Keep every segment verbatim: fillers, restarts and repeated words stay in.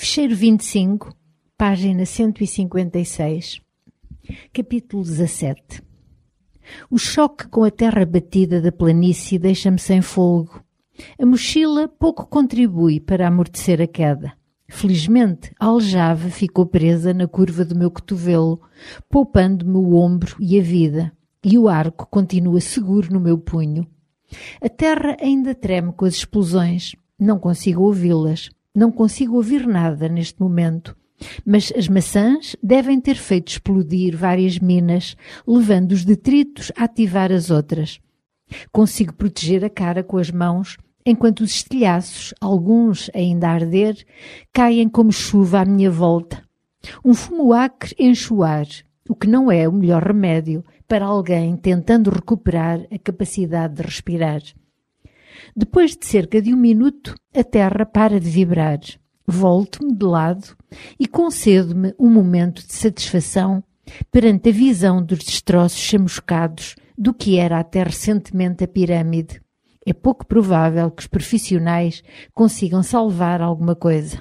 Fecheiro vinte e cinco, página cento e cinquenta e seis, capítulo dezassete. O choque com a terra batida da planície deixa-me sem fôlego. A mochila pouco contribui para amortecer a queda. Felizmente, a aljava ficou presa na curva do meu cotovelo, poupando-me o ombro e a vida, e o arco continua seguro no meu punho. A terra ainda treme com as explosões. Não consigo ouvi-las. Não consigo ouvir nada neste momento. Mas as maçãs devem ter feito explodir várias minas, levando os detritos a ativar as outras. Consigo proteger a cara com as mãos, enquanto os estilhaços, alguns ainda a arder, caem como chuva à minha volta. Um fumo acre enche o ar, o que não é o melhor remédio para alguém tentando recuperar a capacidade de respirar. Depois de cerca de um minuto, a terra para de vibrar. Volto-me de lado e concedo-me um momento de satisfação perante a visão dos destroços chamuscados do que era até recentemente a pirâmide. É pouco provável que os profissionais consigam salvar alguma coisa.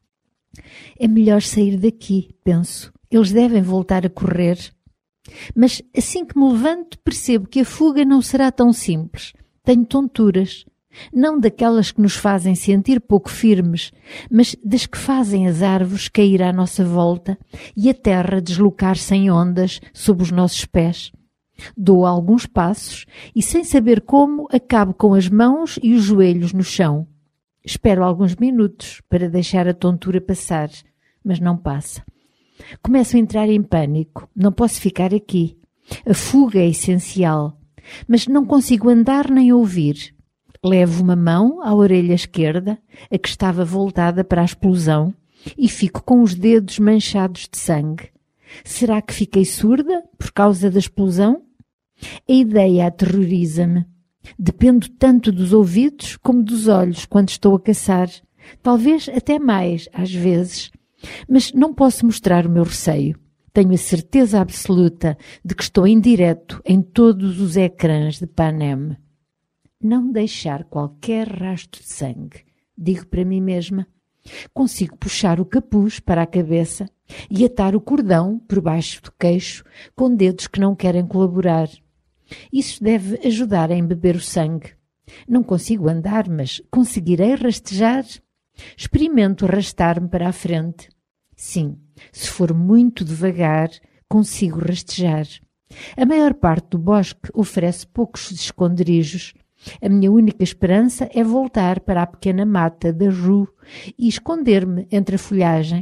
É melhor sair daqui, penso. Eles devem voltar a correr. Mas assim que me levanto, percebo que a fuga não será tão simples. Tenho tonturas. Não daquelas que nos fazem sentir pouco firmes, mas das que fazem as árvores cair à nossa volta e a terra deslocar-se em ondas sob os nossos pés. Dou alguns passos e, sem saber como, acabo com as mãos e os joelhos no chão. Espero alguns minutos para deixar a tontura passar, mas não passa. Começo a entrar em pânico. Não posso ficar aqui. A fuga é essencial, mas não consigo andar nem ouvir. Levo uma mão à orelha esquerda, a que estava voltada para a explosão, e fico com os dedos manchados de sangue. Será que fiquei surda por causa da explosão? A ideia aterroriza-me. Dependo tanto dos ouvidos como dos olhos quando estou a caçar. Talvez até mais, às vezes. Mas não posso mostrar o meu receio. Tenho a certeza absoluta de que estou em direto em todos os ecrãs de Panem. Não deixar qualquer rastro de sangue, digo para mim mesma. Consigo puxar o capuz para a cabeça e atar o cordão por baixo do queixo com dedos que não querem colaborar. Isso deve ajudar a embeber o sangue. Não consigo andar, mas conseguirei rastejar? Experimento arrastar-me para a frente. Sim, se for muito devagar, consigo rastejar. A maior parte do bosque oferece poucos esconderijos. A minha única esperança é voltar para a pequena mata da rue e esconder-me entre a folhagem.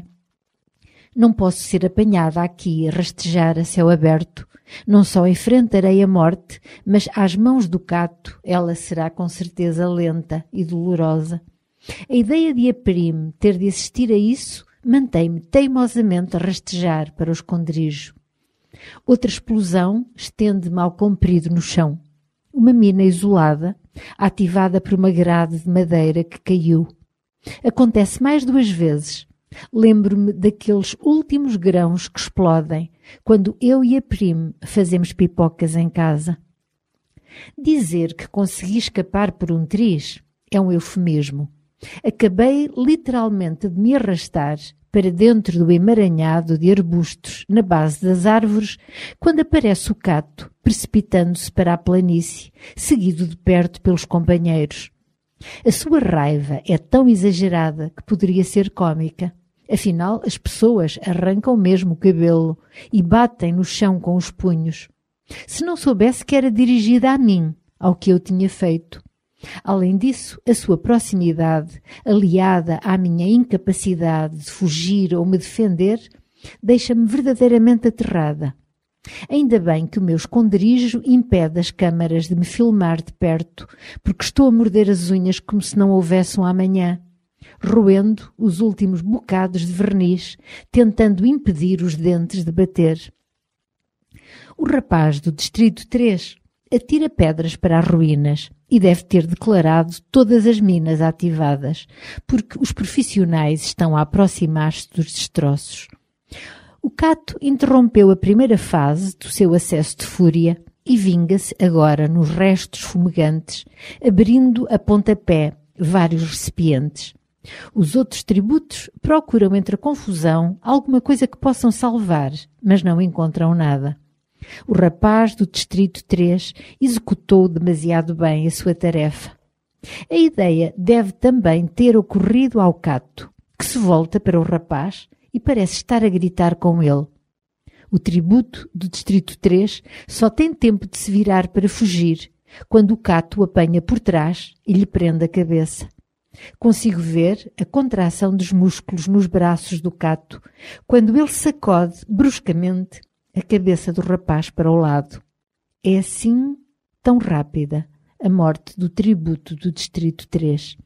Não posso ser apanhada aqui a rastejar a céu aberto. Não só enfrentarei a morte, mas às mãos do cato ela será com certeza lenta e dolorosa. A ideia de a Prime ter de assistir a isso mantém-me teimosamente a rastejar para o esconderijo. Outra explosão estende-me ao comprido no chão. Uma mina isolada, ativada por uma grade de madeira que caiu. Acontece mais duas vezes. Lembro-me daqueles últimos grãos que explodem quando eu e a Prime fazemos pipocas em casa. Dizer que consegui escapar por um triz é um eufemismo. Acabei literalmente de me arrastar para dentro do emaranhado de arbustos na base das árvores quando aparece o cato, precipitando-se para a planície, seguido de perto pelos companheiros. A sua raiva é tão exagerada que poderia ser cômica. Afinal, as pessoas arrancam mesmo o cabelo e batem no chão com os punhos. Se não soubesse que era dirigida a mim, ao que eu tinha feito. Além disso, a sua proximidade, aliada à minha incapacidade de fugir ou me defender, deixa-me verdadeiramente aterrada. Ainda bem que o meu esconderijo impede as câmaras de me filmar de perto, porque estou a morder as unhas como se não houvesse um amanhã, roendo os últimos bocados de verniz, tentando impedir os dentes de bater. O rapaz do Distrito três atira pedras para as ruínas e deve ter declarado todas as minas ativadas, porque os profissionais estão a aproximar-se dos destroços. O cato interrompeu a primeira fase do seu acesso de fúria e vinga-se agora nos restos fumegantes, abrindo a pontapé vários recipientes. Os outros tributos procuram entre a confusão alguma coisa que possam salvar, mas não encontram nada. O rapaz do Distrito três executou demasiado bem a sua tarefa. A ideia deve também ter ocorrido ao Cato, que se volta para o rapaz e parece estar a gritar com ele. O tributo do Distrito três só tem tempo de se virar para fugir, quando o Cato o apanha por trás e lhe prende a cabeça. Consigo ver a contração dos músculos nos braços do Cato, quando ele sacode bruscamente a cabeça do rapaz para o lado. É assim tão rápida a morte do tributo do Distrito três.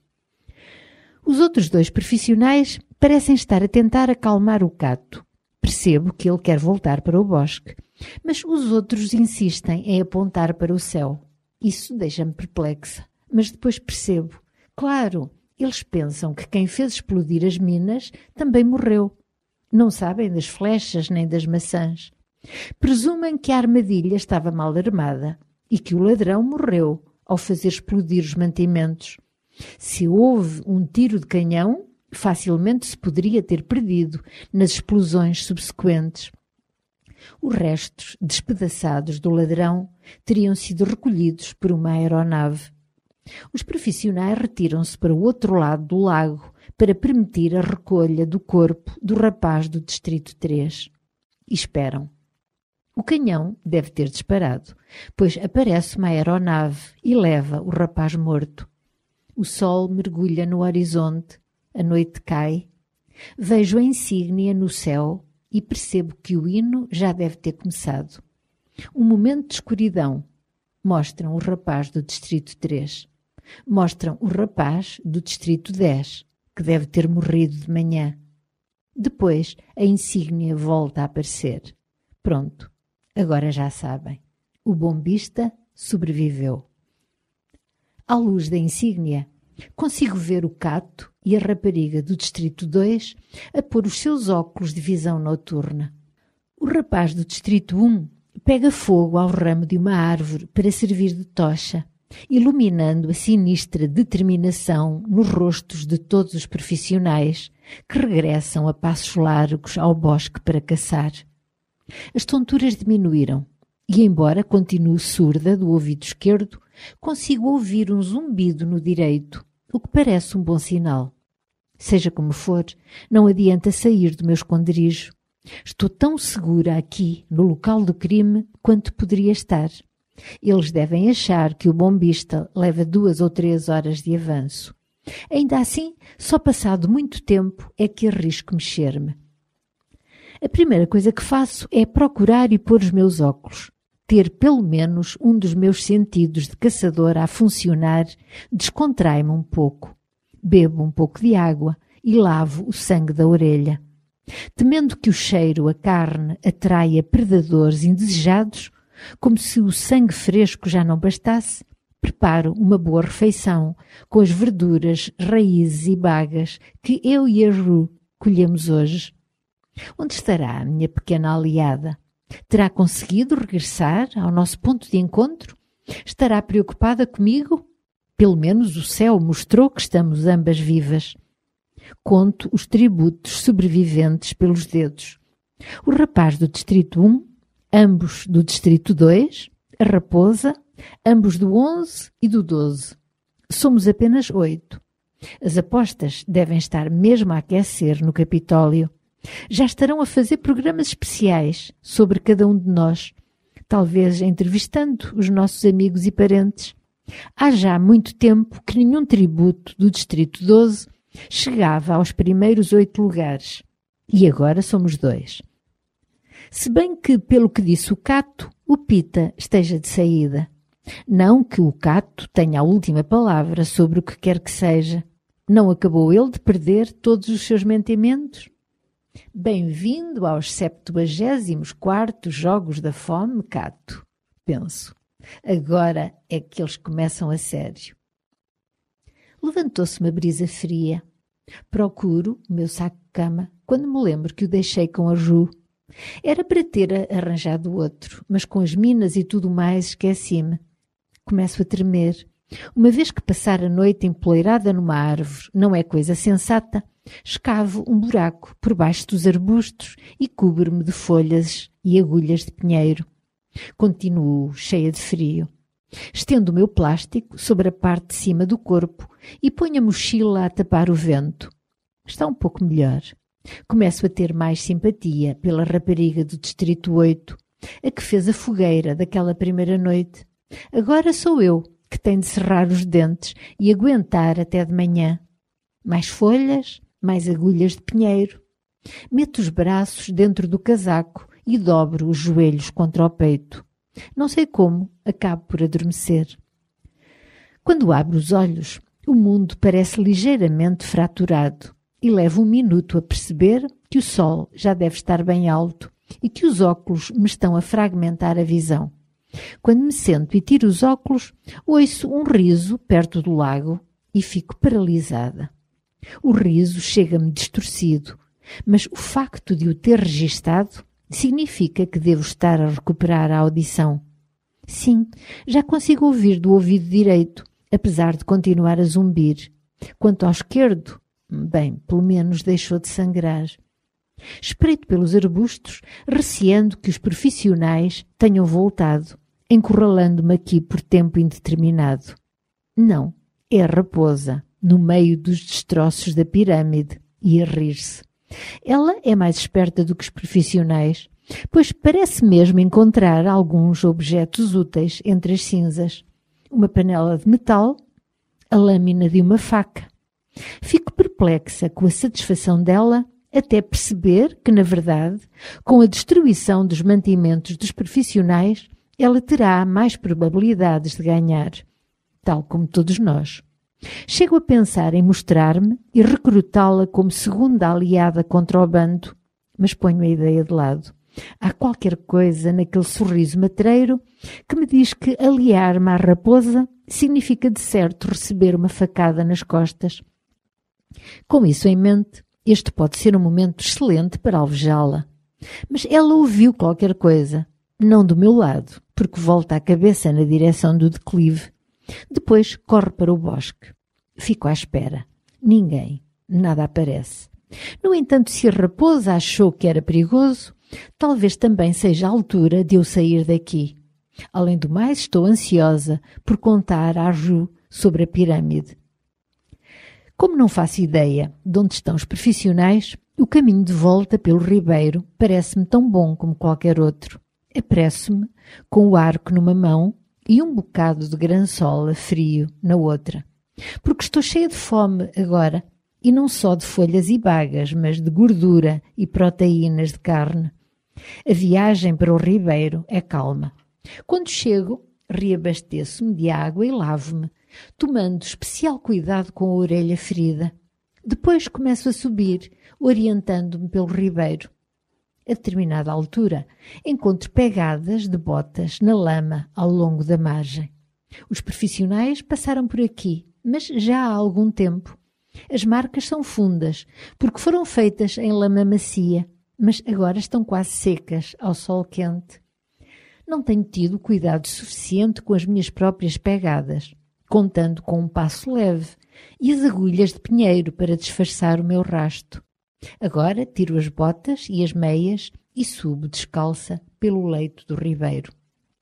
Os outros dois profissionais parecem estar a tentar acalmar o Cato. Percebo que ele quer voltar para o bosque, mas os outros insistem em apontar para o céu. Isso deixa-me perplexa, mas depois percebo. Claro, eles pensam que quem fez explodir as minas também morreu. Não sabem das flechas nem das maçãs. Presumem que a armadilha estava mal armada e que o ladrão morreu ao fazer explodir os mantimentos. Se houve um tiro de canhão, facilmente se poderia ter perdido nas explosões subsequentes. Os restos despedaçados do ladrão teriam sido recolhidos por uma aeronave. Os profissionais retiram-se para o outro lado do lago para permitir a recolha do corpo do rapaz do Distrito três. E esperam. O canhão deve ter disparado, pois aparece uma aeronave e leva o rapaz morto. O sol mergulha no horizonte, a noite cai. Vejo a insígnia no céu e percebo que o hino já deve ter começado. Um momento de escuridão. Mostram o rapaz do Distrito três. Mostram o rapaz do Distrito dez, que deve ter morrido de manhã. Depois, a insígnia volta a aparecer. Pronto, agora já sabem. O bombista sobreviveu. À luz da insígnia, consigo ver o Cato e a rapariga do Distrito dois a pôr os seus óculos de visão noturna. O rapaz do Distrito um pega fogo ao ramo de uma árvore para servir de tocha, iluminando a sinistra determinação nos rostos de todos os profissionais que regressam a passos largos ao bosque para caçar. As tonturas diminuíram e, embora continue surda do ouvido esquerdo, consigo ouvir um zumbido no direito, o que parece um bom sinal. Seja como for, não adianta sair do meu esconderijo. Estou tão segura aqui, no local do crime, quanto poderia estar. Eles devem achar que o bombista leva duas ou três horas de avanço. Ainda assim, só passado muito tempo é que arrisco mexer-me. A primeira coisa que faço é procurar e pôr os meus óculos. Ter pelo menos um dos meus sentidos de caçador a funcionar descontrai-me um pouco. Bebo um pouco de água e lavo o sangue da orelha. Temendo que o cheiro a carne atraia predadores indesejados, como se o sangue fresco já não bastasse, preparo uma boa refeição com as verduras, raízes e bagas que eu e a Ru colhemos hoje. Onde estará a minha pequena aliada? Terá conseguido regressar ao nosso ponto de encontro? Estará preocupada comigo? Pelo menos o céu mostrou que estamos ambas vivas. Conto os tributos sobreviventes pelos dedos. O rapaz do Distrito um, ambos do Distrito dois, a raposa, ambos do onze e do doze. Somos apenas oito. As apostas devem estar mesmo a aquecer no Capitólio. Já estarão a fazer programas especiais sobre cada um de nós, talvez entrevistando os nossos amigos e parentes. Há já muito tempo que nenhum tributo do Distrito doze chegava aos primeiros oito lugares. E agora somos dois. Se bem que, pelo que disse o Cato, o Pita esteja de saída. Não que o Cato tenha a última palavra sobre o que quer que seja. Não acabou ele de perder todos os seus mentimentos? Bem-vindo aos septuagésimos quartos Jogos da Fome, Cato, penso. Agora é que eles começam a sério. Levantou-se uma brisa fria. Procuro o meu saco de cama quando me lembro que o deixei com a Ju. Era para ter arranjado outro, mas com as minas e tudo mais esqueci-me. Começo a tremer Uma vez que passar a noite empoleirada numa árvore não é coisa sensata, escavo um buraco por baixo dos arbustos e cubro-me de folhas e agulhas de pinheiro. Continuo cheia de frio. Estendo o meu plástico sobre a parte de cima do corpo e ponho a mochila a tapar o vento. Está um pouco melhor. Começo a ter mais simpatia pela rapariga do Distrito oito, a que fez a fogueira daquela primeira noite. Agora sou eu que tenho de cerrar os dentes e aguentar até de manhã. Mais folhas, mais agulhas de pinheiro. Meto os braços dentro do casaco e dobro os joelhos contra o peito. Não sei como, acabo por adormecer. Quando abro os olhos, o mundo parece ligeiramente fraturado e levo um minuto a perceber que o sol já deve estar bem alto e que os óculos me estão a fragmentar a visão. Quando me sento e tiro os óculos, ouço um riso perto do lago e fico paralisada. O riso chega-me distorcido, mas o facto de o ter registado significa que devo estar a recuperar a audição. Sim, já consigo ouvir do ouvido direito, apesar de continuar a zumbir. Quanto ao esquerdo, bem, pelo menos deixou de sangrar. Espreito pelos arbustos, receando que os profissionais tenham voltado, encurralando-me aqui por tempo indeterminado. Não, é a raposa, no meio dos destroços da pirâmide, e a rir-se. Ela é mais esperta do que os profissionais, pois parece mesmo encontrar alguns objetos úteis entre as cinzas. Uma panela de metal, a lâmina de uma faca. Fico perplexa com a satisfação dela até perceber que, na verdade, com a destruição dos mantimentos dos profissionais, ela terá mais probabilidades de ganhar, tal como todos nós. Chego a pensar em mostrar-me e recrutá-la como segunda aliada contra o bando, mas ponho a ideia de lado. Há qualquer coisa naquele sorriso matreiro que me diz que aliar-me à raposa significa de certo receber uma facada nas costas. Com isso em mente, este pode ser um momento excelente para alvejá-la. Mas ela ouviu qualquer coisa, não do meu lado, porque volta a cabeça na direção do declive. Depois corre para o bosque. Fico à espera. Ninguém. Nada aparece. No entanto, se a raposa achou que era perigoso, talvez também seja a altura de eu sair daqui. Além do mais, estou ansiosa por contar à Ju sobre a pirâmide. Como não faço ideia de onde estão os profissionais, o caminho de volta pelo ribeiro parece-me tão bom como qualquer outro. Apresso-me, com o arco numa mão e um bocado de grançola frio na outra, porque estou cheia de fome agora, e não só de folhas e bagas, mas de gordura e proteínas de carne. A viagem para o ribeiro é calma. Quando chego, reabasteço-me de água e lavo-me, tomando especial cuidado com a orelha ferida. Depois começo a subir, orientando-me pelo ribeiro. A determinada altura, encontro pegadas de botas na lama ao longo da margem. Os profissionais passaram por aqui, mas já há algum tempo. As marcas são fundas, porque foram feitas em lama macia, mas agora estão quase secas ao sol quente. Não tenho tido cuidado suficiente com as minhas próprias pegadas, contando com um passo leve e as agulhas de pinheiro para disfarçar o meu rasto. Agora tiro as botas e as meias e subo descalça pelo leito do ribeiro.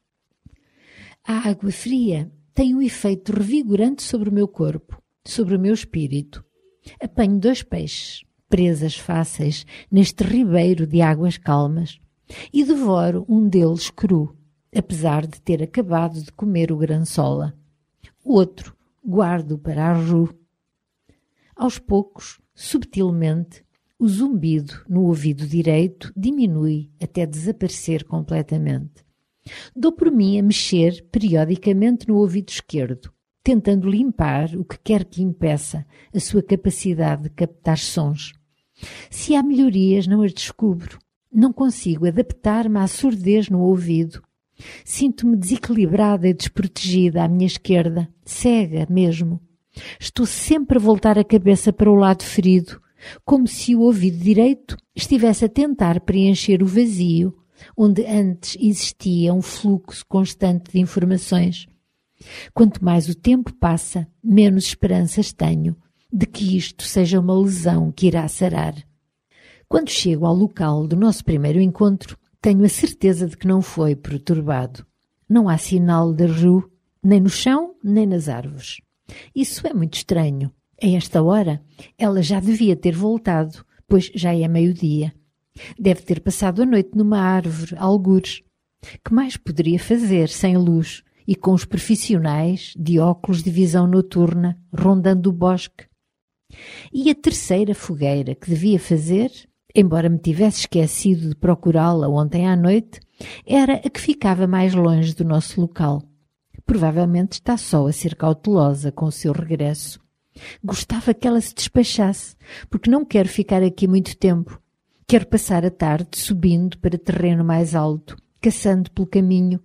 A água fria tem um efeito revigorante sobre o meu corpo, sobre o meu espírito. Apanho dois peixes, presas fáceis neste ribeiro de águas calmas, e devoro um deles cru, apesar de ter acabado de comer o grançola. O outro guardo para a Ju. Aos poucos, subtilmente, o zumbido no ouvido direito diminui até desaparecer completamente. Dou por mim a mexer periodicamente no ouvido esquerdo, tentando limpar o que quer que impeça a sua capacidade de captar sons. Se há melhorias, não as descubro. Não consigo adaptar-me à surdez no ouvido. Sinto-me desequilibrada e desprotegida à minha esquerda, cega mesmo. Estou sempre a voltar a cabeça para o lado ferido, como se o ouvido direito estivesse a tentar preencher o vazio, onde antes existia um fluxo constante de informações. Quanto mais o tempo passa, menos esperanças tenho de que isto seja uma lesão que irá sarar. Quando chego ao local do nosso primeiro encontro, tenho a certeza de que não foi perturbado. Não há sinal de Rue, nem no chão, nem nas árvores. Isso é muito estranho. A esta hora, ela já devia ter voltado, pois já é meio-dia. Deve ter passado a noite numa árvore, algures. Que mais poderia fazer sem luz e com os profissionais de óculos de visão noturna rondando o bosque? E a terceira fogueira que devia fazer, embora me tivesse esquecido de procurá-la ontem à noite, era a que ficava mais longe do nosso local. Provavelmente está só a ser cautelosa com o seu regresso. Gostava que ela se despachasse, porque não quero ficar aqui muito tempo. Quero passar a tarde subindo para terreno mais alto, caçando pelo caminho.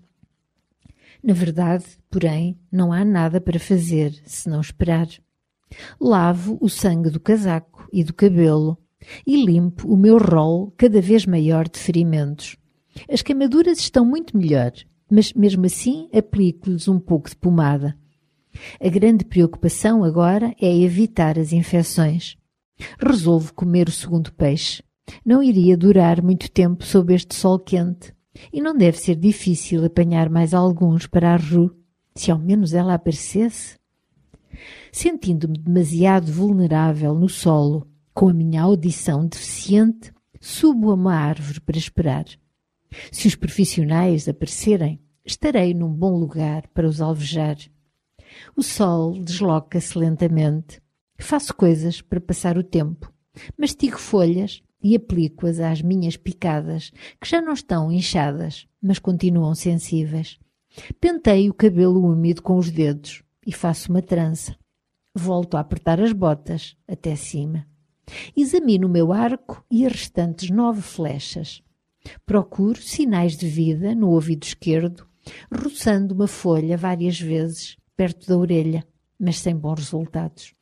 Na verdade, porém, não há nada para fazer, senão esperar. Lavo o sangue do casaco e do cabelo e limpo o meu rol cada vez maior de ferimentos. As queimaduras estão muito melhor, mas mesmo assim aplico-lhes um pouco de pomada. A grande preocupação agora é evitar as infecções. Resolvo comer o segundo peixe. Não iria durar muito tempo sob este sol quente e não deve ser difícil apanhar mais alguns para a Rue, se ao menos ela aparecesse. Sentindo-me demasiado vulnerável no solo, com a minha audição deficiente, subo a uma árvore para esperar. Se os profissionais aparecerem, estarei num bom lugar para os alvejar. O sol desloca-se lentamente. Faço coisas para passar o tempo. Mastigo folhas e aplico-as às minhas picadas, que já não estão inchadas, mas continuam sensíveis. Penteio o cabelo úmido com os dedos e faço uma trança. Volto a apertar as botas até cima. Examino o meu arco e as restantes nove flechas. Procuro sinais de vida no ouvido esquerdo, roçando uma folha várias vezes perto da orelha, mas sem bons resultados.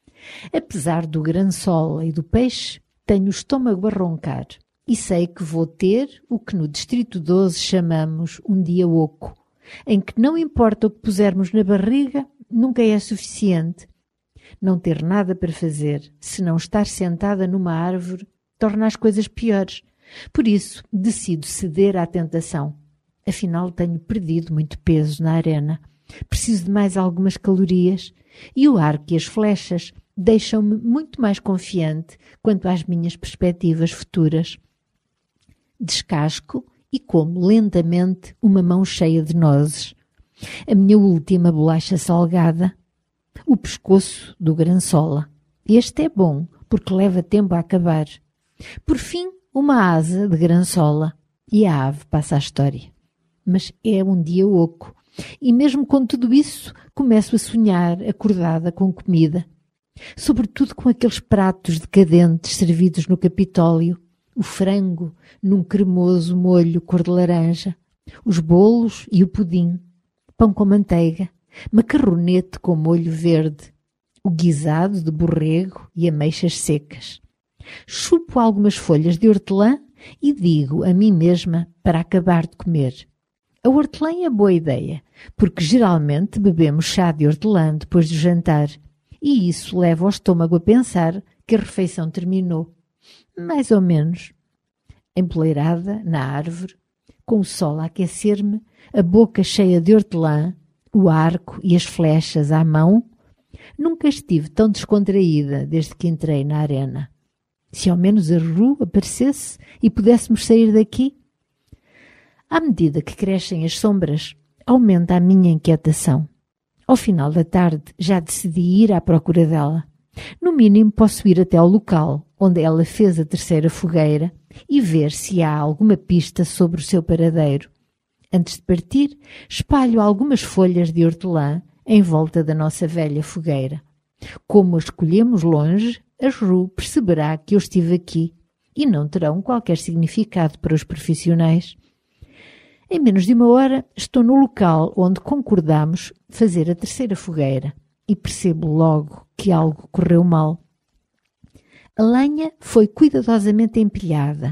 Apesar do grançola e do peixe, tenho o estômago a roncar e sei que vou ter o que no Distrito doze chamamos um dia oco, em que não importa o que pusermos na barriga, nunca é suficiente. Não ter nada para fazer, se não estar sentada numa árvore, torna as coisas piores. Por isso, decido ceder à tentação. Afinal, tenho perdido muito peso na arena. Preciso de mais algumas calorias e o arco e as flechas deixam-me muito mais confiante quanto às minhas perspectivas futuras. Descasco e como lentamente uma mão cheia de nozes. A minha última bolacha salgada. O pescoço do grançola. Este é bom, porque leva tempo a acabar. Por fim, uma asa de grançola. E a ave passa a história. Mas é um dia oco. E mesmo com tudo isso, começo a sonhar acordada com comida. Sobretudo com aqueles pratos decadentes servidos no Capitólio. O frango num cremoso molho cor de laranja. Os bolos e o pudim. Pão com manteiga. Macarronete com molho verde, o guisado de borrego e ameixas secas. Chupo algumas folhas de hortelã e digo a mim mesma para acabar de comer. A hortelã é boa ideia, porque geralmente bebemos chá de hortelã depois do jantar e isso leva o estômago a pensar que a refeição terminou. Mais ou menos. Empoleirada na árvore, com o sol a aquecer-me, a boca cheia de hortelã, o arco e as flechas à mão, nunca estive tão descontraída desde que entrei na arena. Se ao menos a Rue aparecesse e pudéssemos sair daqui. À medida que crescem as sombras, aumenta a minha inquietação. Ao final da tarde já decidi ir à procura dela. No mínimo posso ir até ao local onde ela fez a terceira fogueira e ver se há alguma pista sobre o seu paradeiro. Antes de partir, espalho algumas folhas de hortelã em volta da nossa velha fogueira. Como a escolhemos longe, a Rue perceberá que eu estive aqui e não terão qualquer significado para os profissionais. Em menos de uma hora, estou no local onde concordamos fazer a terceira fogueira e percebo logo que algo correu mal. A lenha foi cuidadosamente empilhada,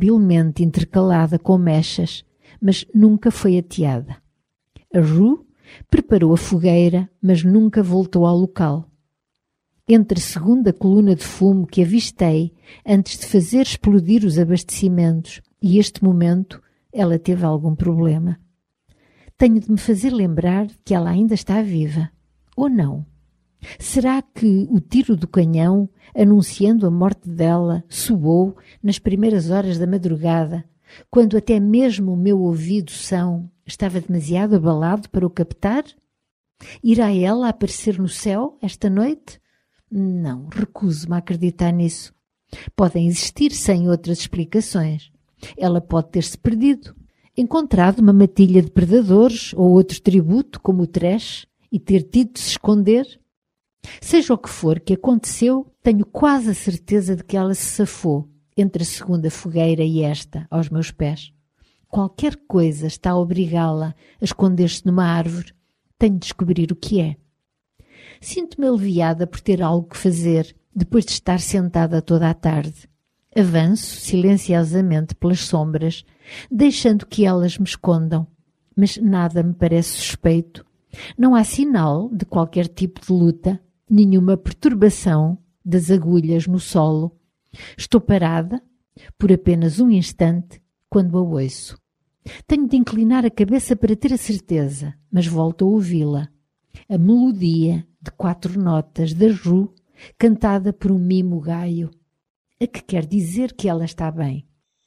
habilmente intercalada com mechas, mas nunca foi ateada. A Rue Preparou a fogueira, mas nunca voltou ao local. Entre a segunda coluna de fumo que avistei antes de fazer explodir os abastecimentos e este momento, ela teve algum problema. Tenho de me fazer lembrar que ela ainda está viva. Ou não? Será que o tiro do canhão, anunciando a morte dela, soou nas primeiras horas da madrugada, quando até mesmo o meu ouvido são estava demasiado abalado para o captar? Irá ela aparecer no céu esta noite? Não, recuso-me a acreditar nisso. Podem existir cem outras explicações. Ela pode ter-se perdido, encontrado uma matilha de predadores ou outro tributo, como o trash, e ter tido de se esconder. Seja o que for que aconteceu, tenho quase a certeza de que ela se safou entre a segunda fogueira e esta, aos meus pés. Qualquer coisa está a obrigá-la a esconder-se numa árvore. Tenho de descobrir o que é. Sinto-me aliviada por ter algo que fazer, depois de estar sentada toda a tarde. Avanço silenciosamente pelas sombras, deixando que elas me escondam. Mas nada me parece suspeito. Não há sinal de qualquer tipo de luta, nenhuma perturbação das agulhas no solo. Estou parada, por apenas um instante, quando a ouço. Tenho de inclinar a cabeça para ter a certeza, mas volto a ouvi-la. A melodia de quatro notas da Ru, cantada por um mimo gaio, a que quer dizer que ela está bem.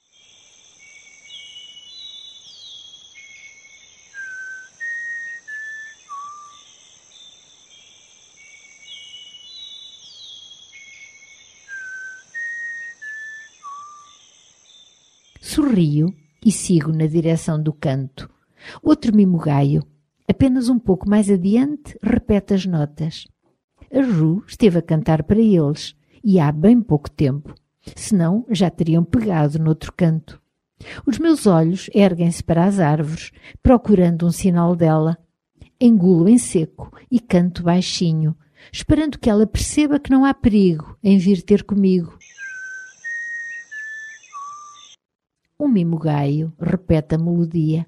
Sorrio e sigo na direção do canto. Outro mimo gaio, apenas um pouco mais adiante, repete as notas. A Ru esteve a cantar para eles e há bem pouco tempo, senão já teriam pegado noutro canto. Os meus olhos erguem-se para as árvores, procurando um sinal dela. Engulo em seco e canto baixinho, esperando que ela perceba que não há perigo em vir ter comigo. Um mimo gaio repete a melodia.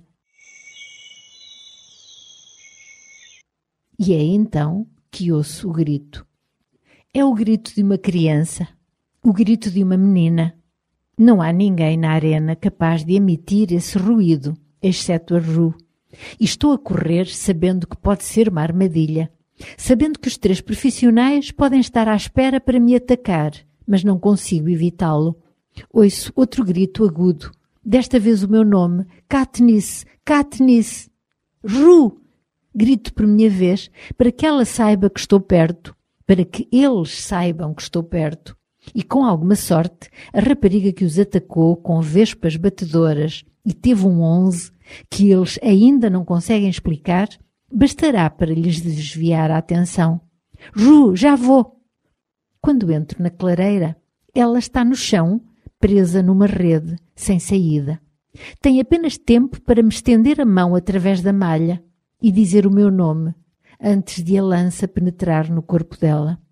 E é então que ouço o grito. É o grito de uma criança, o grito de uma menina. Não há ninguém na arena capaz de emitir esse ruído, exceto a Ru. E estou a correr sabendo que pode ser uma armadilha, sabendo que os três profissionais podem estar à espera para me atacar, mas não consigo evitá-lo. Ouço outro grito agudo, desta vez o meu nome, Katniss, Katniss. Ru! Grito por minha vez, para que ela saiba que estou perto, para que eles saibam que estou perto. E com alguma sorte, a rapariga que os atacou com vespas batedoras e teve um onze, que eles ainda não conseguem explicar, bastará para lhes desviar a atenção. Ru, já vou! Quando entro na clareira, ela está no chão, presa numa rede, sem saída. Tem apenas tempo para me estender a mão através da malha e dizer o meu nome, antes de a lança penetrar no corpo dela.